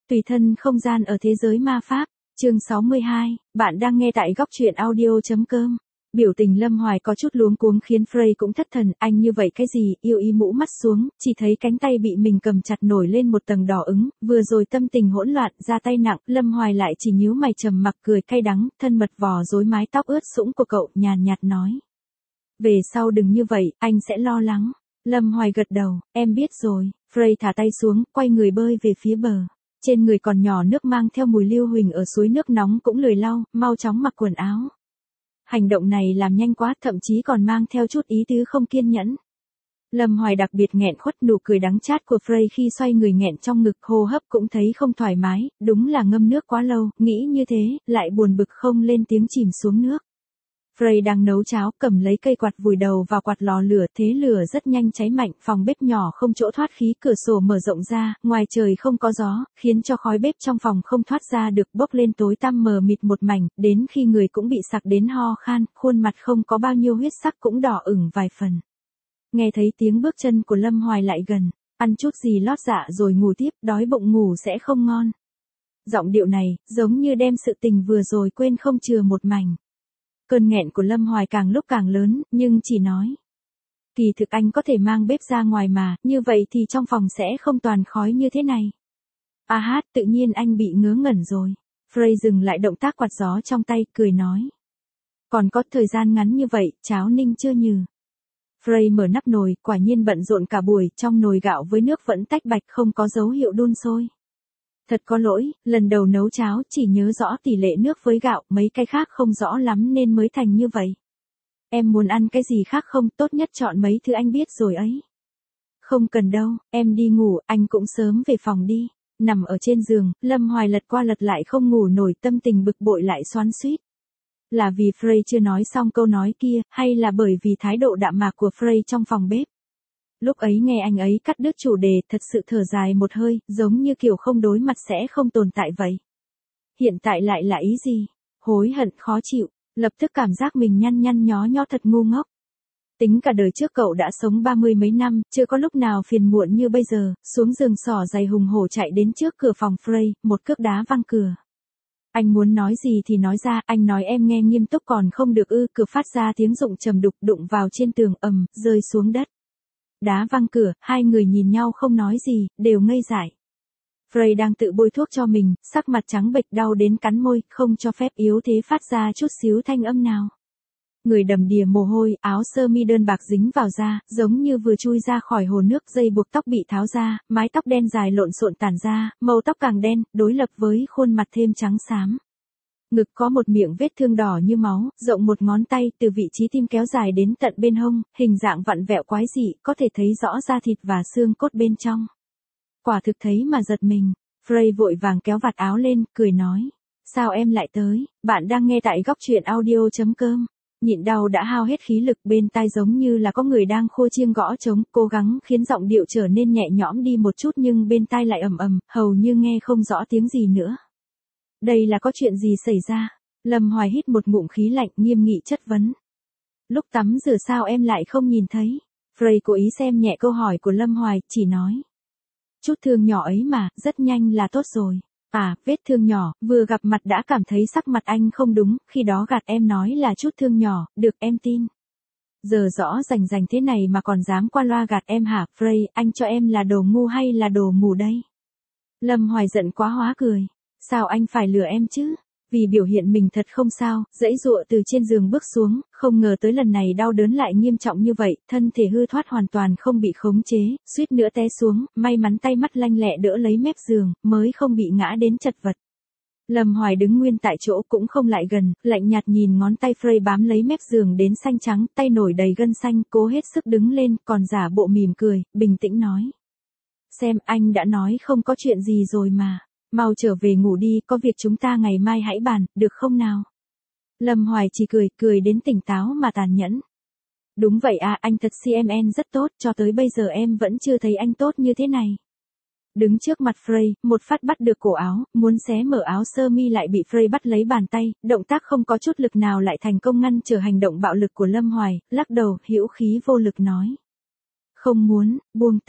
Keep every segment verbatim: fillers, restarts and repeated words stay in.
Tùy thân không gian ở thế giới ma pháp, chương sáu mươi hai, bạn đang nghe tại góc truyện audio.com. Biểu tình Lâm Hoài có chút luống cuống khiến Frey cũng thất thần, anh như vậy cái gì, yêu ý mũ mắt xuống, chỉ thấy cánh tay bị mình cầm chặt nổi lên một tầng đỏ ứng, vừa rồi tâm tình hỗn loạn, ra tay nặng, Lâm Hoài lại chỉ nhíu mày trầm mặc cười cay đắng, thân mật vò rối mái tóc ướt sũng của cậu, nhàn nhạt nói. Về sau đừng như vậy, anh sẽ lo lắng. Lâm Hoài gật đầu, em biết rồi, Frey thả tay xuống, quay người bơi về phía bờ. Trên người còn nhỏ nước mang theo mùi lưu huỳnh ở suối nước nóng cũng lười lau, mau chóng mặc quần áo. Hành động này làm nhanh quá, thậm chí còn mang theo chút ý tứ không kiên nhẫn. Lâm Hoài đặc biệt nghẹn khuất, nụ cười đắng chát của Frey khi xoay người nghẹn trong ngực, hô hấp cũng thấy không thoải mái, đúng là ngâm nước quá lâu, nghĩ như thế, lại buồn bực không lên tiếng chìm xuống nước. Frey đang nấu cháo, cầm lấy cây quạt vùi đầu vào quạt lò lửa, thế lửa rất nhanh cháy mạnh, phòng bếp nhỏ không chỗ thoát khí, cửa sổ mở rộng ra, ngoài trời không có gió, khiến cho khói bếp trong phòng không thoát ra được, bốc lên tối tăm mờ mịt một mảnh, đến khi người cũng bị sặc đến ho khan, khuôn mặt không có bao nhiêu huyết sắc cũng đỏ ửng vài phần. Nghe thấy tiếng bước chân của Lâm Hoài lại gần, ăn chút gì lót dạ rồi ngủ tiếp, đói bụng ngủ sẽ không ngon. Giọng điệu này, giống như đem sự tình vừa rồi quên không chừa một mảnh. Cơn nghẹn của Lâm Hoài càng lúc càng lớn, nhưng chỉ nói. Kỳ thực anh có thể mang bếp ra ngoài mà, như vậy thì trong phòng sẽ không toàn khói như thế này. À hát, tự nhiên anh bị ngớ ngẩn rồi. Frey dừng lại động tác quạt gió trong tay, cười nói. Còn có thời gian ngắn như vậy, cháo ninh chưa nhừ. Frey mở nắp nồi, quả nhiên bận rộn cả buổi, trong nồi gạo với nước vẫn tách bạch không có dấu hiệu đun sôi. Thật có lỗi, lần đầu nấu cháo chỉ nhớ rõ tỷ lệ nước với gạo, mấy cái khác không rõ lắm nên mới thành như vậy. Em muốn ăn cái gì khác không, tốt nhất chọn mấy thứ anh biết rồi ấy. Không cần đâu, em đi ngủ, anh cũng sớm về phòng đi. Nằm ở trên giường, Lâm Hoài lật qua lật lại không ngủ nổi, tâm tình bực bội lại xoắn xuýt. Là vì Frey chưa nói xong câu nói kia, hay là bởi vì thái độ đạm mạc của Frey trong phòng bếp? Lúc ấy nghe anh ấy cắt đứt chủ đề, thật sự thở dài một hơi, giống như kiểu không đối mặt sẽ không tồn tại vậy. Hiện tại lại là ý gì? Hối hận khó chịu, lập tức cảm giác mình nhăn nhăn nhó nhó thật ngu ngốc. Tính cả đời trước cậu đã sống ba mươi mấy năm, chưa có lúc nào phiền muộn như bây giờ, xuống giường xỏ giày hùng hổ chạy đến trước cửa phòng Frey, một cước đá văng cửa. Anh muốn nói gì thì nói ra, anh nói em nghe nghiêm túc còn không được ư, cửa phát ra tiếng rụng trầm đục đụng vào trên tường ầm, rơi xuống đất. Đá văng cửa, hai người nhìn nhau không nói gì, đều ngây dại. Frey đang tự bôi thuốc cho mình, sắc mặt trắng bệch đau đến cắn môi, không cho phép yếu thế phát ra chút xíu thanh âm nào. Người đầm đìa mồ hôi, áo sơ mi đơn bạc dính vào da, giống như vừa chui ra khỏi hồ nước, dây buộc tóc bị tháo ra, mái tóc đen dài lộn xộn tản ra, màu tóc càng đen, đối lập với khuôn mặt thêm trắng xám. Ngực có một miệng vết thương đỏ như máu, rộng một ngón tay, từ vị trí tim kéo dài đến tận bên hông, hình dạng vặn vẹo quái dị, có thể thấy rõ da thịt và xương cốt bên trong. Quả thực thấy mà giật mình, Frey vội vàng kéo vạt áo lên, cười nói. Sao em lại tới, bạn đang nghe tại góc truyện audio.com. Nhịn đau đã hao hết khí lực, bên tai giống như là có người đang khua chiêng gõ trống, cố gắng khiến giọng điệu trở nên nhẹ nhõm đi một chút nhưng bên tai lại ầm ầm, hầu như nghe không rõ tiếng gì nữa. Đây là có chuyện gì xảy ra? Lâm Hoài hít một ngụm khí lạnh, nghiêm nghị chất vấn. Lúc tắm rửa sao em lại không nhìn thấy? Frey cố ý xem nhẹ câu hỏi của Lâm Hoài, chỉ nói. Chút thương nhỏ ấy mà, rất nhanh là tốt rồi. À, vết thương nhỏ, vừa gặp mặt đã cảm thấy sắc mặt anh không đúng, khi đó gạt em nói là chút thương nhỏ, được em tin. Giờ rõ rành rành thế này mà còn dám qua loa gạt em hả? Frey, anh cho em là đồ ngu hay là đồ mù đây? Lâm Hoài giận quá hóa cười. Sao anh phải lừa em chứ? Vì biểu hiện mình thật không sao, dãy dụa từ trên giường bước xuống, không ngờ tới lần này đau đớn lại nghiêm trọng như vậy, thân thể hư thoát hoàn toàn không bị khống chế, suýt nữa té xuống, may mắn tay mắt lanh lẹ đỡ lấy mép giường, mới không bị ngã đến chật vật. Lâm Hoài đứng nguyên tại chỗ cũng không lại gần, lạnh nhạt nhìn ngón tay Frey bám lấy mép giường đến xanh trắng, tay nổi đầy gân xanh, cố hết sức đứng lên, còn giả bộ mỉm cười, bình tĩnh nói. Xem, anh đã nói không có chuyện gì rồi mà. Mau trở về ngủ đi, có việc chúng ta ngày mai hãy bàn, được không nào? Lâm Hoài chỉ cười, cười đến tỉnh táo mà tàn nhẫn. Đúng vậy à, anh thật xê em en rất tốt, cho tới bây giờ em vẫn chưa thấy anh tốt như thế này. Đứng trước mặt Frey, một phát bắt được cổ áo, muốn xé mở áo sơ mi lại bị Frey bắt lấy bàn tay, động tác không có chút lực nào lại thành công ngăn trở hành động bạo lực của Lâm Hoài, lắc đầu, hữu khí vô lực nói. Không muốn, buông tay.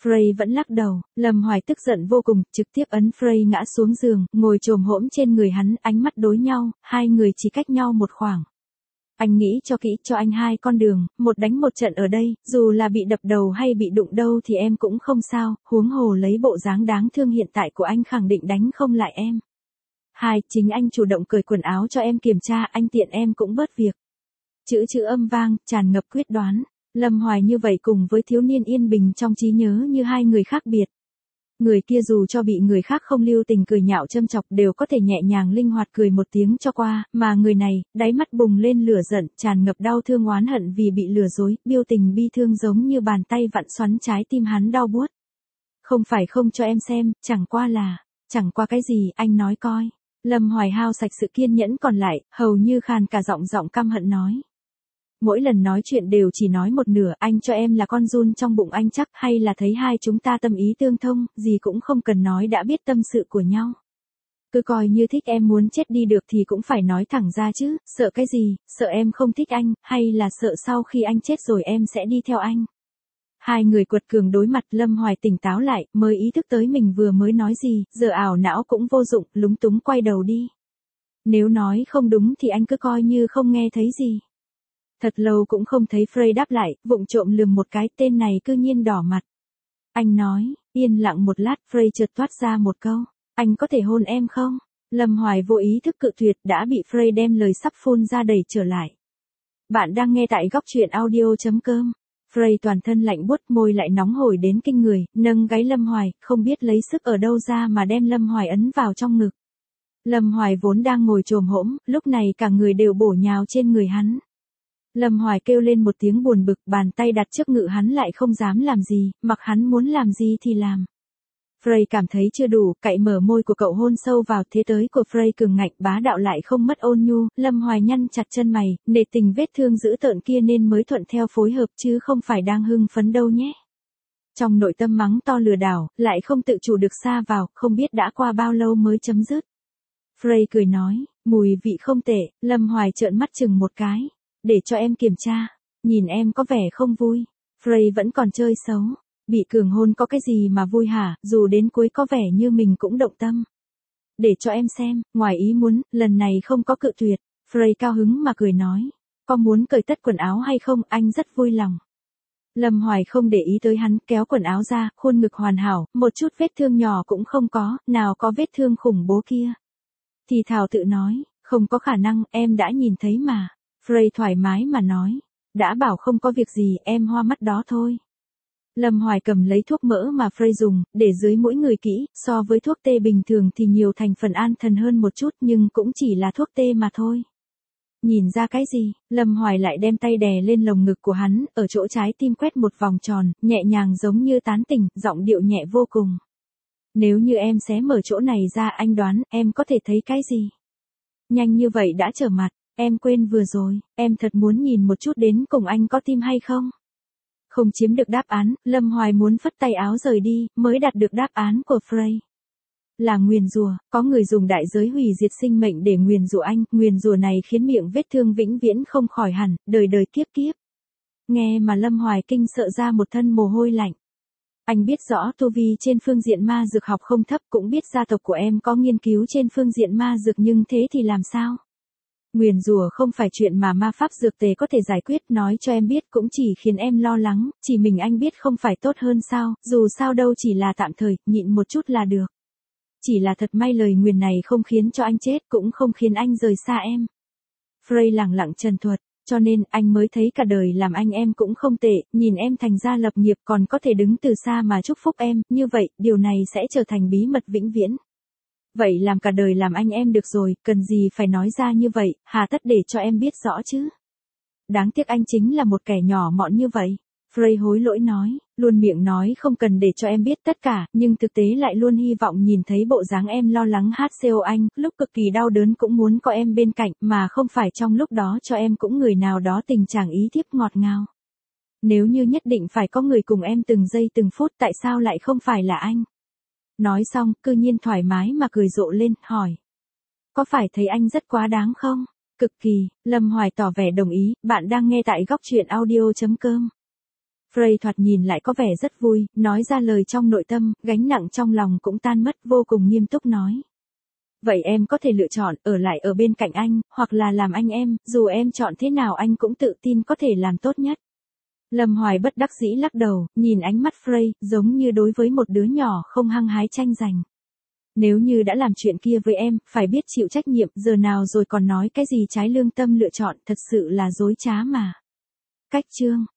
Frey vẫn lắc đầu, Lâm Hoài tức giận vô cùng, trực tiếp ấn Frey ngã xuống giường, ngồi chồm hổm trên người hắn, ánh mắt đối nhau, hai người chỉ cách nhau một khoảng. Anh nghĩ cho kỹ, cho anh hai con đường, một đánh một trận ở đây, dù là bị đập đầu hay bị đụng đâu thì em cũng không sao, huống hồ lấy bộ dáng đáng thương hiện tại của anh khẳng định đánh không lại em. Hai, chính anh chủ động cởi quần áo cho em kiểm tra, anh tiện em cũng bớt việc. Chữ chữ âm vang, tràn ngập quyết đoán. Lâm Hoài như vậy cùng với thiếu niên yên bình trong trí nhớ như hai người khác biệt. Người kia dù cho bị người khác không lưu tình cười nhạo châm chọc đều có thể nhẹ nhàng linh hoạt cười một tiếng cho qua, mà người này, đáy mắt bùng lên lửa giận, tràn ngập đau thương oán hận vì bị lừa dối, biêu tình bi thương giống như bàn tay vặn xoắn trái tim hắn đau buốt. Không phải không cho em xem, chẳng qua là, chẳng qua cái gì, anh nói coi. Lâm Hoài hao sạch sự kiên nhẫn còn lại, hầu như khàn cả giọng giọng căm hận nói. Mỗi lần nói chuyện đều chỉ nói một nửa, anh cho em là con giun trong bụng anh chắc, hay là thấy hai chúng ta tâm ý tương thông, gì cũng không cần nói đã biết tâm sự của nhau. Cứ coi như thích em muốn chết đi được thì cũng phải nói thẳng ra chứ, sợ cái gì, sợ em không thích anh, hay là sợ sau khi anh chết rồi em sẽ đi theo anh. Hai người quật cường đối mặt, Lâm Hoài tỉnh táo lại, mới ý thức tới mình vừa mới nói gì, giờ ảo não cũng vô dụng, lúng túng quay đầu đi. Nếu nói không đúng thì anh cứ coi như không nghe thấy gì. Thật lâu cũng không thấy Frey đáp lại, vụng trộm lườm một cái, tên này cư nhiên đỏ mặt. Anh nói, yên lặng một lát, Frey chợt toát ra một câu, anh có thể hôn em không? Lâm Hoài vô ý thức cự tuyệt, đã bị Frey đem lời sắp phun ra đẩy trở lại. Bạn đang nghe tại góc truyện audio chấm com. Frey toàn thân lạnh buốt, môi lại nóng hổi đến kinh người, nâng gáy Lâm Hoài, không biết lấy sức ở đâu ra mà đem Lâm Hoài ấn vào trong ngực. Lâm Hoài vốn đang ngồi chồm hổm, lúc này cả người đều bổ nhào trên người hắn. Lâm Hoài kêu lên một tiếng buồn bực, bàn tay đặt trước ngực hắn lại không dám làm gì, mặc hắn muốn làm gì thì làm. Frey cảm thấy chưa đủ, cậy mở môi của cậu hôn sâu vào, thế tới của Frey cường ngạnh bá đạo lại không mất ôn nhu, Lâm Hoài nhăn chặt chân mày, nể tình vết thương dữ tợn kia nên mới thuận theo phối hợp chứ không phải đang hưng phấn đâu nhé. Trong nội tâm mắng to lừa đảo, lại không tự chủ được sa vào, không biết đã qua bao lâu mới chấm dứt. Frey cười nói, mùi vị không tệ, Lâm Hoài trợn mắt chừng một cái. Để cho em kiểm tra, nhìn em có vẻ không vui. Frey vẫn còn chơi xấu. Bị cường hôn có cái gì mà vui hả, dù đến cuối có vẻ như mình cũng động tâm. Để cho em xem, ngoài ý muốn, lần này không có cự tuyệt. Frey cao hứng mà cười nói, có muốn cởi tất quần áo hay không, anh rất vui lòng. Lâm Hoài không để ý tới hắn, kéo quần áo ra, khuôn ngực hoàn hảo, một chút vết thương nhỏ cũng không có, nào có vết thương khủng bố kia. Thì thào tự nói, không có khả năng, em đã nhìn thấy mà. Frey thoải mái mà nói, đã bảo không có việc gì, em hoa mắt đó thôi. Lâm Hoài cầm lấy thuốc mỡ mà Frey dùng, để dưới mũi người kỹ, so với thuốc tê bình thường thì nhiều thành phần an thần hơn một chút nhưng cũng chỉ là thuốc tê mà thôi. Nhìn ra cái gì, Lâm Hoài lại đem tay đè lên lồng ngực của hắn, ở chỗ trái tim quét một vòng tròn, nhẹ nhàng giống như tán tỉnh, giọng điệu nhẹ vô cùng. Nếu như em xé mở chỗ này ra anh đoán, em có thể thấy cái gì? Nhanh như vậy đã trở mặt. Em quên vừa rồi, em thật muốn nhìn một chút đến cùng anh có tim hay không? Không chiếm được đáp án, Lâm Hoài muốn phất tay áo rời đi, mới đạt được đáp án của Frey. Là nguyền rủa, có người dùng đại giới hủy diệt sinh mệnh để nguyền rủa anh, nguyền rủa này khiến miệng vết thương vĩnh viễn không khỏi hẳn, đời đời kiếp kiếp. Nghe mà Lâm Hoài kinh sợ ra một thân mồ hôi lạnh. Anh biết rõ tu vi trên phương diện ma dược học không thấp, cũng biết gia tộc của em có nghiên cứu trên phương diện ma dược, nhưng thế thì làm sao? Nguyền rủa không phải chuyện mà ma pháp dược tề có thể giải quyết, nói cho em biết cũng chỉ khiến em lo lắng, chỉ mình anh biết không phải tốt hơn sao, dù sao đâu chỉ là tạm thời, nhịn một chút là được. Chỉ là thật may lời nguyền này không khiến cho anh chết, cũng không khiến anh rời xa em. Frey lẳng lặng trần thuật, cho nên anh mới thấy cả đời làm anh em cũng không tệ, nhìn em thành gia lập nghiệp còn có thể đứng từ xa mà chúc phúc em, như vậy, điều này sẽ trở thành bí mật vĩnh viễn. Vậy làm cả đời làm anh em được rồi, cần gì phải nói ra như vậy, hà tất để cho em biết rõ chứ. Đáng tiếc anh chính là một kẻ nhỏ mọn như vậy. Frey hối lỗi nói, luôn miệng nói không cần để cho em biết tất cả, nhưng thực tế lại luôn hy vọng nhìn thấy bộ dáng em lo lắng hát xê ô anh, lúc cực kỳ đau đớn cũng muốn có em bên cạnh, mà không phải trong lúc đó cho em cũng người nào đó tình trạng ý thiếp ngọt ngào. Nếu như nhất định phải có người cùng em từng giây từng phút, tại sao lại không phải là anh? Nói xong, cư nhiên thoải mái mà cười rộ lên, hỏi. Có phải thấy anh rất quá đáng không? Cực kỳ, Lâm Hoài tỏ vẻ đồng ý, bạn đang nghe tại góc truyện audio chấm com. Frey thoạt nhìn lại có vẻ rất vui, nói ra lời trong nội tâm, gánh nặng trong lòng cũng tan mất, vô cùng nghiêm túc nói. Vậy em có thể lựa chọn ở lại ở bên cạnh anh, hoặc là làm anh em, dù em chọn thế nào anh cũng tự tin có thể làm tốt nhất. Lâm Hoài bất đắc dĩ lắc đầu, nhìn ánh mắt Frey, giống như đối với một đứa nhỏ không hăng hái tranh giành. Nếu như đã làm chuyện kia với em, phải biết chịu trách nhiệm, giờ nào rồi còn nói cái gì trái lương tâm lựa chọn, thật sự là dối trá mà. Cách chương